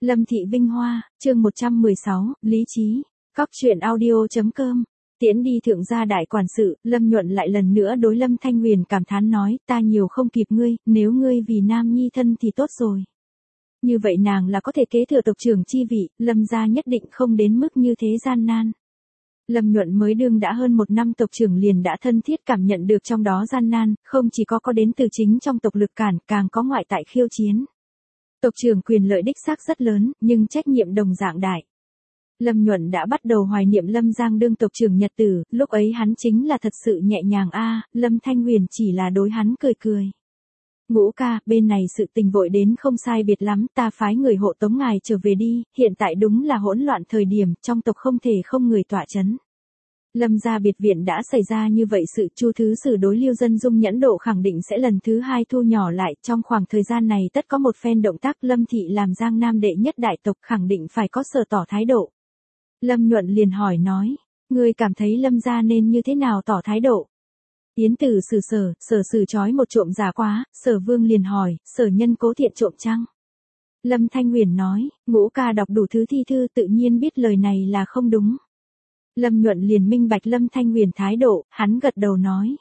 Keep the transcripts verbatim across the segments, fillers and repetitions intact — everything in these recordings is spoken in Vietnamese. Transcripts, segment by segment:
Lâm Thị Vinh Hoa, chương một trăm mười sáu, Lý trí. Cóc truyện audio.com. Tiễn đi thượng gia đại quản sự, Lâm Nhuận lại lần nữa đối Lâm Thanh Huyền cảm thán nói, ta nhiều không kịp ngươi, nếu ngươi vì nam nhi thân thì tốt rồi. Như vậy nàng là có thể kế thừa tộc trưởng chi vị, Lâm gia nhất định không đến mức như thế gian nan. Lâm Nhuận mới đương đã hơn một năm tộc trưởng liền đã thân thiết cảm nhận được trong đó gian nan, không chỉ có có đến từ chính trong tộc lực cản, càng có ngoại tại khiêu chiến. Tộc trưởng quyền lợi đích xác rất lớn, nhưng trách nhiệm đồng dạng đại. Lâm Nhuận đã bắt đầu hoài niệm Lâm Giang đương tộc trưởng nhật tử, lúc ấy hắn chính là thật sự nhẹ nhàng a, Lâm Thanh Huyền chỉ là đối hắn cười cười. Ngũ ca, bên này sự tình vội đến không sai biệt lắm, ta phái người hộ tống ngài trở về đi, hiện tại đúng là hỗn loạn thời điểm, trong tộc không thể không người tọa chấn. Lâm gia biệt viện đã xảy ra như vậy sự Chu thứ sử đối Lưu Dân Dung nhẫn độ khẳng định sẽ lần thứ hai thu nhỏ lại, trong khoảng thời gian này tất có một phen động tác Lâm thị làm Giang Nam đệ nhất đại tộc khẳng định phải có sở tỏ thái độ. Lâm Nhuận liền hỏi nói, ngươi cảm thấy Lâm gia nên như thế nào tỏ thái độ? Yến Tử sử sở, sở sử chói một trộm giả quá, sở vương liền hỏi, sở nhân cố thiện trộm chăng? Lâm Thanh Huyền nói, ngũ ca đọc đủ thứ thi thư tự nhiên biết lời này là không đúng. Lâm Nhuận liền minh bạch Lâm Thanh Huyền thái độ, hắn gật đầu nói.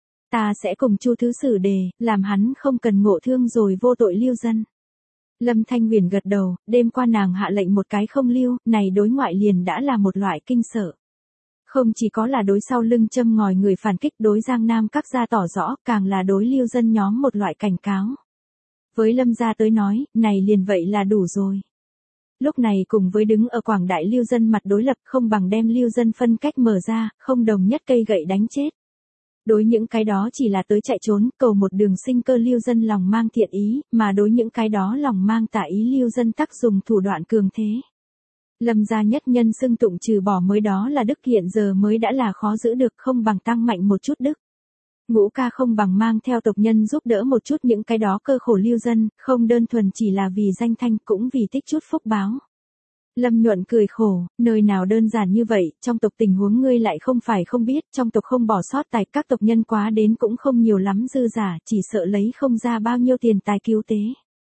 Ta sẽ cùng Chu thứ sử đề, làm hắn không cần ngộ thương rồi vô tội lưu dân. Lâm Thanh Huyền gật đầu, đêm qua nàng hạ lệnh một cái không lưu, này đối ngoại liền đã là một loại kinh sợ. Không chỉ có là đối sau lưng châm ngòi người phản kích đối Giang Nam các gia tỏ rõ, càng là đối lưu dân nhóm một loại cảnh cáo. Với Lâm gia tới nói, này liền vậy là đủ rồi. Lúc này cùng với đứng ở quảng đại lưu dân mặt đối lập không bằng đem lưu dân phân cách mở ra, không đồng nhất cây gậy đánh chết. Đối những cái đó chỉ là tới chạy trốn, cầu một đường sinh cơ lưu dân lòng mang thiện ý, mà đối những cái đó lòng mang tà ý lưu dân tắc dùng thủ đoạn cường thế. Lâm gia nhất nhân xưng tụng trừ bỏ mới đó là đức hiện giờ mới đã là khó giữ được không bằng tăng mạnh một chút đức. Ngũ ca không bằng mang theo tộc nhân giúp đỡ một chút những cái đó cơ khổ lưu dân, không đơn thuần chỉ là vì danh thanh cũng vì tích chút phúc báo. Lâm Nhuận cười khổ, nơi nào đơn giản như vậy, trong tộc tình huống ngươi lại không phải không biết, trong tộc không bỏ sót tài các tộc nhân quá đến cũng không nhiều lắm dư giả, chỉ sợ lấy không ra bao nhiêu tiền tài cứu tế.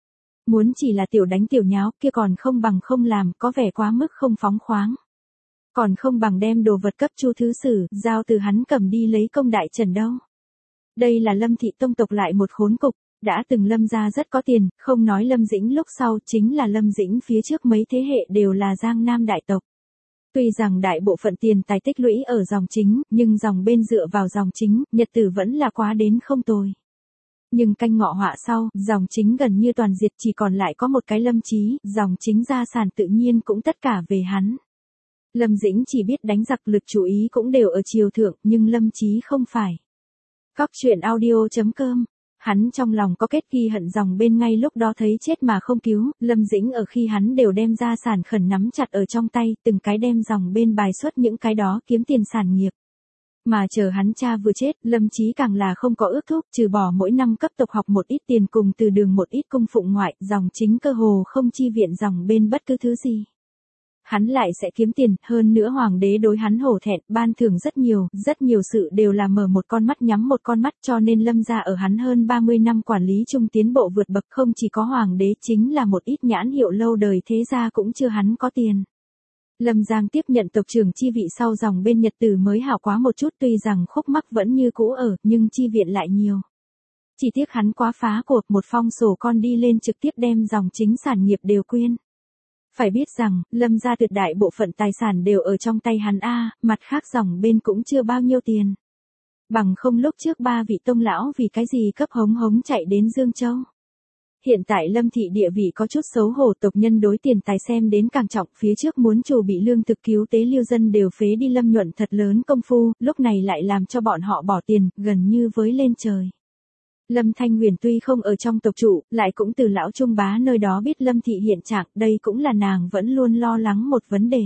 Muốn chỉ là tiểu đánh tiểu nháo kia còn không bằng không làm, có vẻ quá mức không phóng khoáng. Còn không bằng đem đồ vật cấp Chu thứ sử, giao từ hắn cầm đi lấy công đại trần đâu. Đây là Lâm thị tông tộc lại một khốn cục, đã từng Lâm gia rất có tiền, không nói Lâm Dĩnh lúc sau chính là Lâm Dĩnh phía trước mấy thế hệ đều là Giang Nam đại tộc. Tuy rằng đại bộ phận tiền tài tích lũy ở dòng chính, nhưng dòng bên dựa vào dòng chính, nhật tử vẫn là quá đến không tồi. Nhưng canh ngọ họa sau, dòng chính gần như toàn diệt chỉ còn lại có một cái Lâm Chí, dòng chính gia sản tự nhiên cũng tất cả về hắn. Lâm Dĩnh chỉ biết đánh giặc lực chú ý cũng đều ở triều thượng, nhưng Lâm Chí không phải. Cóc truyện audio.com. Hắn trong lòng có kết ghi hận dòng bên ngay lúc đó thấy chết mà không cứu, Lâm Dĩnh ở khi hắn đều đem gia sản khẩn nắm chặt ở trong tay, từng cái đem dòng bên bài xuất những cái đó kiếm tiền sản nghiệp. Mà chờ hắn cha vừa chết, Lâm Chí càng là không có ước thúc, trừ bỏ mỗi năm cấp tộc học một ít tiền cùng từ đường một ít cung phụng ngoại, dòng chính cơ hồ không chi viện dòng bên bất cứ thứ gì. Hắn lại sẽ kiếm tiền, hơn nữa hoàng đế đối hắn hổ thẹn, ban thưởng rất nhiều, rất nhiều sự đều là mở một con mắt nhắm một con mắt cho nên Lâm gia ở hắn hơn ba mươi năm quản lý chung tiến bộ vượt bậc không chỉ có hoàng đế chính là một ít nhãn hiệu lâu đời thế gia cũng chưa hắn có tiền. Lâm Giang tiếp nhận tộc trưởng chi vị sau dòng bên nhật tử mới hảo quá một chút tuy rằng khúc mắc vẫn như cũ ở, nhưng chi viện lại nhiều. Chỉ tiếc hắn quá phá cuộc một phong sổ con đi lên trực tiếp đem dòng chính sản nghiệp đều quyên. Phải biết rằng, Lâm gia tuyệt đại bộ phận tài sản đều ở trong tay hắn A, mặt khác dòng bên cũng chưa bao nhiêu tiền. Bằng không lúc trước ba vị tông lão vì cái gì cấp hống hống chạy đến Dương Châu. Hiện tại Lâm thị địa vị có chút xấu hổ tộc nhân đối tiền tài xem đến càng trọng phía trước muốn chủ bị lương thực cứu tế lưu dân đều phế đi Lâm Nhuận thật lớn công phu, lúc này lại làm cho bọn họ bỏ tiền, gần như với lên trời. Lâm Thanh Huyền tuy không ở trong tộc trụ, lại cũng từ lão trung bá nơi đó biết Lâm thị hiện trạng, đây cũng là nàng vẫn luôn lo lắng một vấn đề.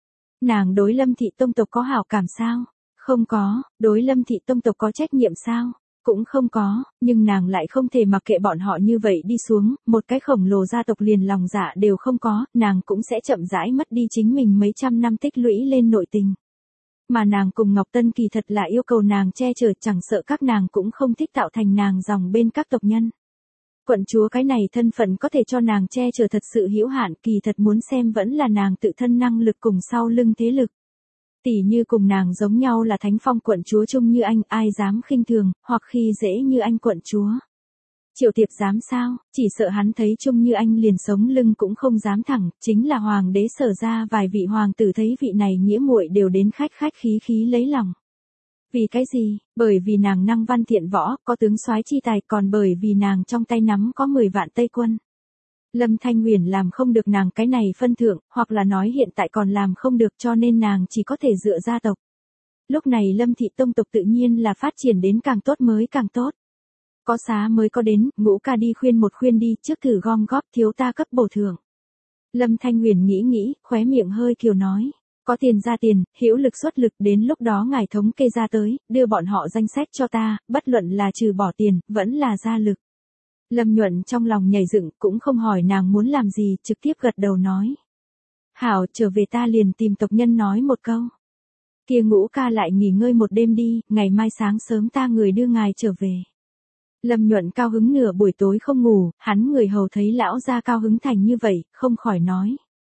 Nàng đối Lâm thị tông tộc có hảo cảm sao? Không có, đối Lâm thị tông tộc có trách nhiệm sao? Cũng không có, nhưng nàng lại không thể mặc kệ bọn họ như vậy đi xuống, một cái khổng lồ gia tộc liền lòng dạ đều không có, nàng cũng sẽ chậm rãi mất đi chính mình mấy trăm năm tích lũy lên nội tình. Mà nàng cùng Ngọc Tân kỳ thật là yêu cầu nàng che chở chẳng sợ các nàng cũng không thích tạo thành nàng dòng bên các tộc nhân. Quận chúa cái này thân phận có thể cho nàng che chở thật sự hữu hạn, kỳ thật muốn xem vẫn là nàng tự thân năng lực cùng sau lưng thế lực. Tỷ như cùng nàng giống nhau là thánh phong quận chúa Trung Như Anh, ai dám khinh thường, hoặc khi dễ Như Anh quận chúa. Triệu Tiệp dám sao, chỉ sợ hắn thấy Trung Như Anh liền sống lưng cũng không dám thẳng, chính là hoàng đế Sở ra vài vị hoàng tử thấy vị này nghĩa muội đều đến khách khách khí khí lấy lòng. Vì cái gì? Bởi vì nàng năng văn thiện võ, có tướng soái chi tài, còn bởi vì nàng trong tay nắm có mười vạn Tây quân. Lâm Thanh Huyền làm không được nàng cái này phân thượng, hoặc là nói hiện tại còn làm không được cho nên nàng chỉ có thể dựa gia tộc. Lúc này Lâm thị tông tộc tự nhiên là phát triển đến càng tốt mới càng tốt. Có xá mới có đến, Ngũ ca đi khuyên một khuyên đi, trước thử gom góp thiếu ta cấp bổ thưởng. Lâm Thanh Huyền nghĩ nghĩ, khóe miệng hơi kiều nói. Có tiền ra tiền, hữu lực xuất lực, đến lúc đó ngài thống kê ra tới, đưa bọn họ danh sách cho ta, bất luận là trừ bỏ tiền, vẫn là ra lực. Lâm Nhuận trong lòng nhảy dựng, cũng không hỏi nàng muốn làm gì, trực tiếp gật đầu nói. Hảo, trở về ta liền tìm tộc nhân nói một câu. Kia Ngũ ca lại nghỉ ngơi một đêm đi, ngày mai sáng sớm ta người đưa ngài trở về. Lâm Nhuận cao hứng nửa buổi tối không ngủ, hắn người hầu thấy lão gia cao hứng thành như vậy, không khỏi nói.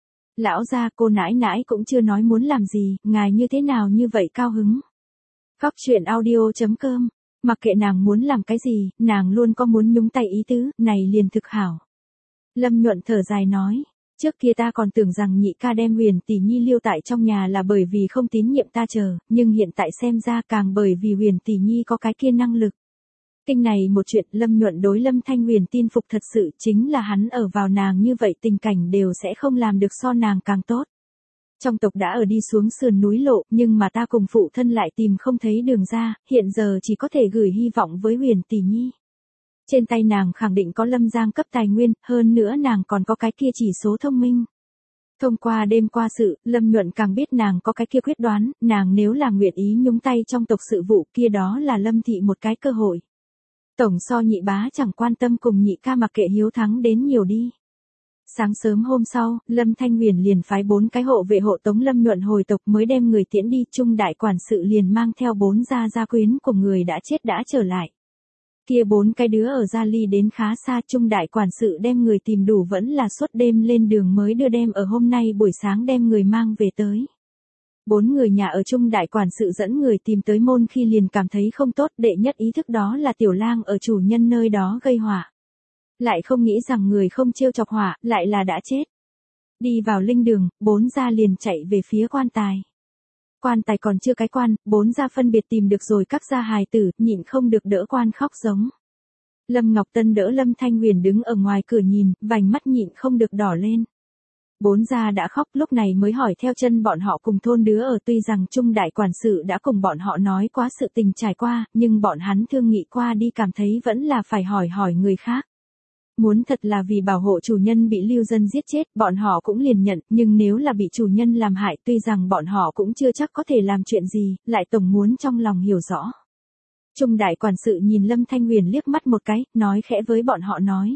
Lão gia, cô nãi nãi cũng chưa nói muốn làm gì, ngài như thế nào như vậy cao hứng. Góc truyện audio chấm com, mặc kệ nàng muốn làm cái gì, nàng luôn có muốn nhúng tay ý tứ, này liền thực hảo. Lâm Nhuận thở dài nói, trước kia ta còn tưởng rằng nhị ca đem Huyền tỷ nhi lưu tại trong nhà là bởi vì không tín nhiệm ta chờ, nhưng hiện tại xem ra càng bởi vì Huyền tỷ nhi có cái kia năng lực. Kinh này một chuyện, Lâm Nhuận đối Lâm Thanh Huyền tin phục thật sự, chính là hắn ở vào nàng như vậy tình cảnh đều sẽ không làm được so nàng càng tốt. Trong tộc đã ở đi xuống sườn núi lộ, nhưng mà ta cùng phụ thân lại tìm không thấy đường ra, hiện giờ chỉ có thể gửi hy vọng với Huyền tỷ nhi. Trên tay nàng khẳng định có Lâm Giang cấp tài nguyên, hơn nữa nàng còn có cái kia chỉ số thông minh. Thông qua đêm qua sự, Lâm Nhuận càng biết nàng có cái kia quyết đoán, nàng nếu là nguyện ý nhúng tay trong tộc sự vụ kia đó là Lâm thị một cái cơ hội. Tổng so nhị bá chẳng quan tâm cùng nhị ca mặc kệ hiếu thắng đến nhiều đi. Sáng sớm hôm sau, Lâm Thanh Huyền liền phái bốn cái hộ vệ hộ tống Lâm Nhuận hồi tộc mới đem người tiễn đi, Trung đại quản sự liền mang theo bốn gia gia quyến của người đã chết đã trở lại. Kia bốn cái đứa ở Gia Ly đến khá xa, Trung đại quản sự đem người tìm đủ vẫn là suốt đêm lên đường mới đưa đem ở hôm nay buổi sáng đem người mang về tới. Bốn người nhà ở Trung đại quản sự dẫn người tìm tới môn khi liền cảm thấy không tốt, đệ nhất ý thức đó là tiểu lang ở chủ nhân nơi đó gây họa. Lại không nghĩ rằng người không trêu chọc họa, lại là đã chết. Đi vào linh đường, bốn gia liền chạy về phía quan tài. Quan tài còn chưa cái quan, bốn gia phân biệt tìm được rồi các gia hài tử, nhịn không được đỡ quan khóc giống. Lâm Ngọc Tân đỡ Lâm Thanh Huyền đứng ở ngoài cửa nhìn, vành mắt nhịn không được đỏ lên. Bốn gia đã khóc, lúc này mới hỏi theo chân bọn họ cùng thôn đứa ở, tuy rằng Trung đại quản sự đã cùng bọn họ nói quá sự tình trải qua, nhưng bọn hắn thương nghị qua đi cảm thấy vẫn là phải hỏi hỏi người khác. Muốn thật là vì bảo hộ chủ nhân bị lưu dân giết chết, bọn họ cũng liền nhận, nhưng nếu là bị chủ nhân làm hại, tuy rằng bọn họ cũng chưa chắc có thể làm chuyện gì, lại tổng muốn trong lòng hiểu rõ. Trung đại quản sự nhìn Lâm Thanh Huyền liếc mắt một cái, nói khẽ với bọn họ nói.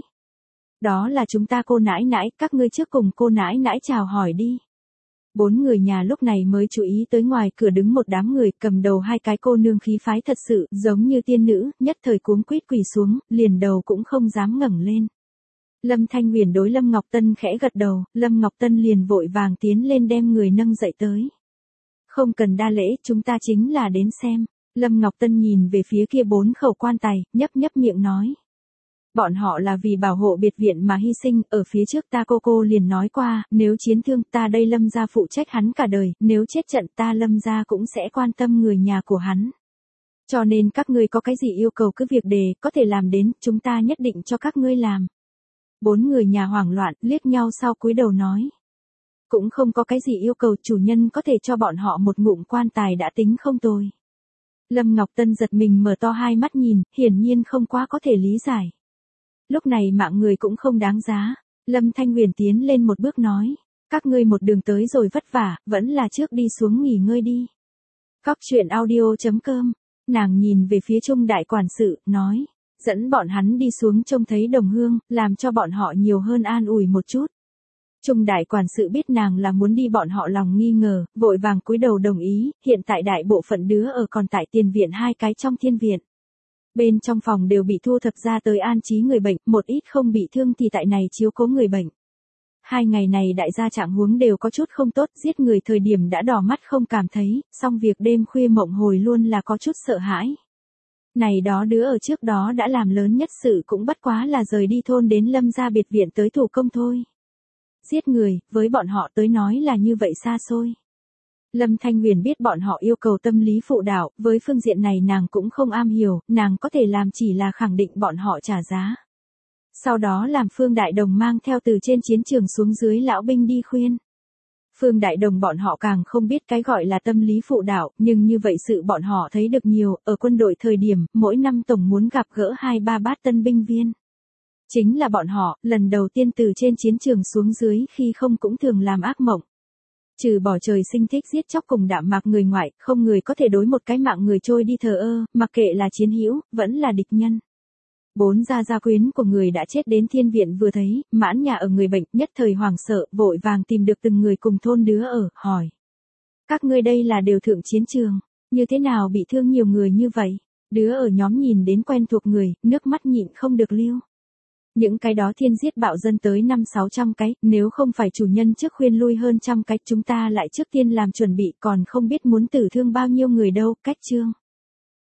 Đó là chúng ta cô nãi nãi, các ngươi trước cùng cô nãi nãi chào hỏi đi. Bốn người nhà lúc này mới chú ý tới ngoài cửa đứng một đám người, cầm đầu hai cái cô nương khí phái thật sự, giống như tiên nữ, nhất thời cuống quýt quỳ xuống, liền đầu cũng không dám ngẩng lên. Lâm Thanh Huyền đối Lâm Ngọc Tân khẽ gật đầu, Lâm Ngọc Tân liền vội vàng tiến lên đem người nâng dậy tới. Không cần đa lễ, chúng ta chính là đến xem. Lâm Ngọc Tân nhìn về phía kia bốn khẩu quan tài, nhấp nhấp miệng nói. Bọn họ là vì bảo hộ biệt viện mà hy sinh, ở phía trước ta cô cô liền nói qua, nếu chiến thương ta đây Lâm gia phụ trách hắn cả đời, nếu chết trận ta Lâm gia cũng sẽ quan tâm người nhà của hắn. Cho nên các ngươi có cái gì yêu cầu cứ việc đề, có thể làm đến, chúng ta nhất định cho các ngươi làm. Bốn người nhà hoảng loạn, liếc nhau sau cúi đầu nói. Cũng không có cái gì yêu cầu, chủ nhân có thể cho bọn họ một ngụm quan tài đã tính không tồi. Lâm Ngọc Tân giật mình mở to hai mắt nhìn, hiển nhiên không quá có thể lý giải. Lúc này mạng người cũng không đáng giá. Lâm Thanh Huyền tiến lên một bước nói. Các ngươi một đường tới rồi vất vả, vẫn là trước đi xuống nghỉ ngơi đi. Góc truyện audio chấm com. Nàng nhìn về phía Trung đại quản sự, nói. Dẫn bọn hắn đi xuống trông thấy đồng hương, làm cho bọn họ nhiều hơn an ủi một chút. Trung đại quản sự biết nàng là muốn đi bọn họ lòng nghi ngờ, vội vàng cúi đầu đồng ý, hiện tại đại bộ phận đứa ở còn tại tiền viện hai cái trong thiên viện. Bên trong phòng đều bị thu thập ra tới an trí người bệnh, một ít không bị thương thì tại này chiếu cố người bệnh. Hai ngày này đại gia trạng huống đều có chút không tốt, giết người thời điểm đã đỏ mắt không cảm thấy, song việc đêm khuya mộng hồi luôn là có chút sợ hãi. Này đó đứa ở trước đó đã làm lớn nhất sự cũng bất quá là rời đi thôn đến Lâm gia biệt viện tới thủ công thôi. Giết người, với bọn họ tới nói là như vậy xa xôi. Lâm Thanh Huyền biết bọn họ yêu cầu tâm lý phụ đạo, với phương diện này nàng cũng không am hiểu, nàng có thể làm chỉ là khẳng định bọn họ trả giá. Sau đó làm Phương Đại Đồng mang theo từ trên chiến trường xuống dưới lão binh đi khuyên. Phương Đại Đồng bọn họ càng không biết cái gọi là tâm lý phụ đạo, nhưng như vậy sự bọn họ thấy được nhiều, ở quân đội thời điểm, mỗi năm tổng muốn gặp gỡ hai ba bát tân binh viên. Chính là bọn họ, lần đầu tiên từ trên chiến trường xuống dưới khi không cũng thường làm ác mộng. Trừ bỏ trời sinh thích giết chóc cùng đạm mạc người ngoại, không người có thể đối một cái mạng người trôi đi thờ ơ, mặc kệ là chiến hữu, vẫn là địch nhân. Bốn gia gia quyến của người đã chết đến thiên viện vừa thấy, mãn nhà ở người bệnh, nhất thời hoảng sợ, vội vàng tìm được từng người cùng thôn đứa ở, hỏi. Các ngươi đây là đều thượng chiến trường, như thế nào bị thương nhiều người như vậy? Đứa ở nhóm nhìn đến quen thuộc người, nước mắt nhịn không được lưu. Những cái đó thiên giết bạo dân tới năm sáu trăm cái, nếu không phải chủ nhân trước khuyên lui hơn trăm cái, chúng ta lại trước tiên làm chuẩn bị còn không biết muốn tử thương bao nhiêu người đâu, cách chương.